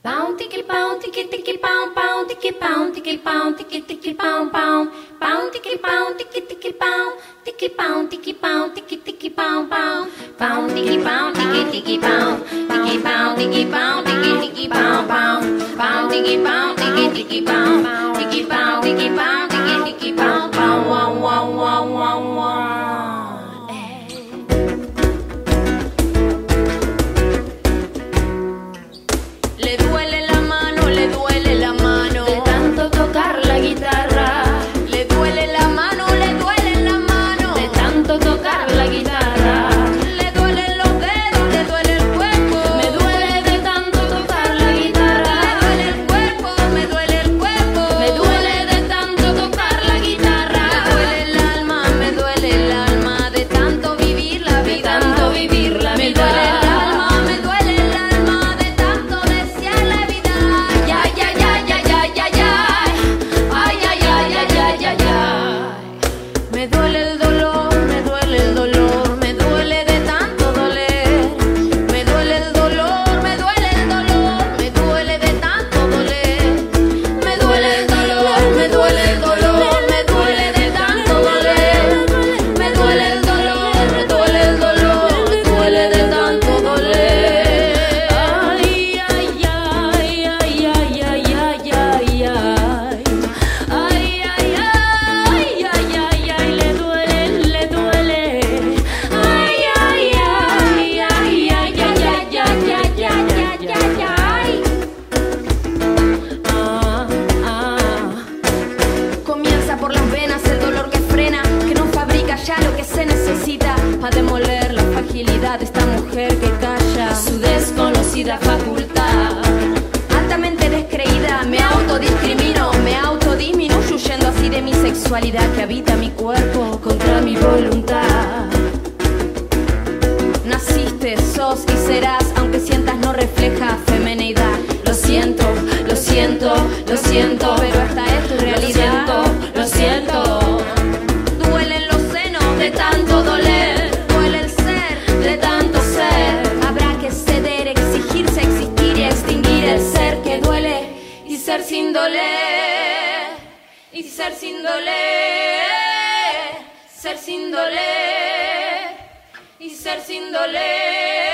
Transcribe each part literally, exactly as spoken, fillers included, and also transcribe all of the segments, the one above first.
Pound tiki pound tiki tiki pound pound tiki pound tiki pound tiki tiki pound pound pound tiki pound tiki tiki pound tiki pound tiki pound tiki tiki pound pound pound tiki pound tiki tiki pound tiki pound tiki pound tiki tiki pound pound pound tiki pound tiki tiki pound tiki pound tiki pound tiki tiki pound pound wow wow wow wow wow. Facultad altamente descreída, me autodiscrimino, me autodisminuyo huyendo así de mi sexualidad que habita mi cuerpo contra mi voluntad. Naciste, sos y serás, aunque sientas no refleja femeneidad. Lo siento, lo siento, lo siento, pero esta es tu realidad. Lo siento, lo siento. Duelen los senos de tanto doler, duele el ser de tanto ser. Habrá que ceder, exigirse, existir y extinguir el ser que duele y ser sin doler, y ser sin doler, ser sin doler, y ser sin doler.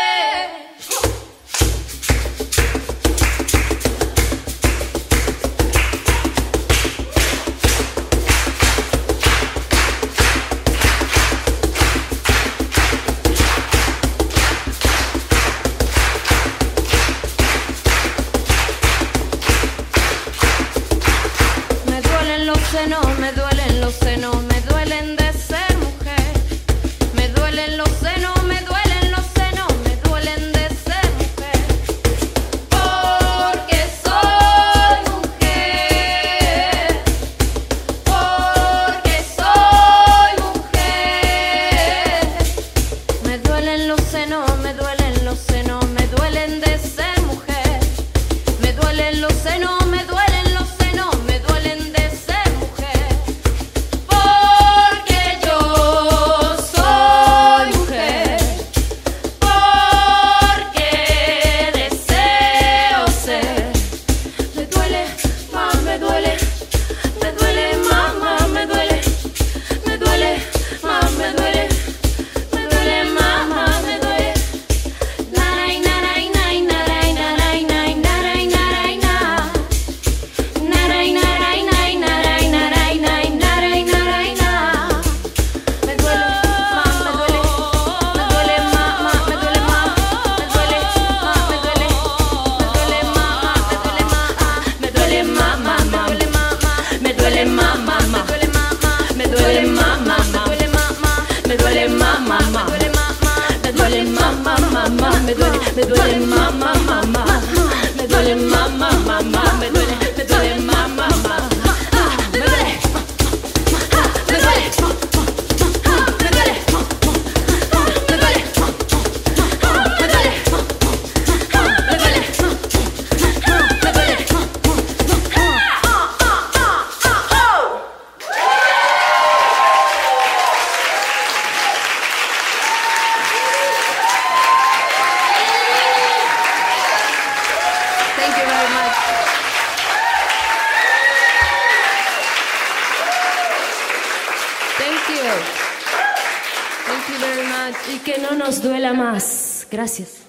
Me duelen los senos, me duelen de ser mujer. Me duelen los senos, me duelen los senos, me duelen de ser mujer. Porque soy mujer, porque soy mujer. Me duelen los senos, me duelen los senos, me duelen de ser mujer. Me duelen los senos, me duelen los senos, me duelen de ser. Me duele, me duele mamá, mamá, me duele mamá, mamá, me duele, me duele mamá, mamá, me duele, me duele, me duele, me duele, me duele, me duele, me duele. Thank you very much. Thank you. Thank you very much. Y que no nos duela más. Gracias.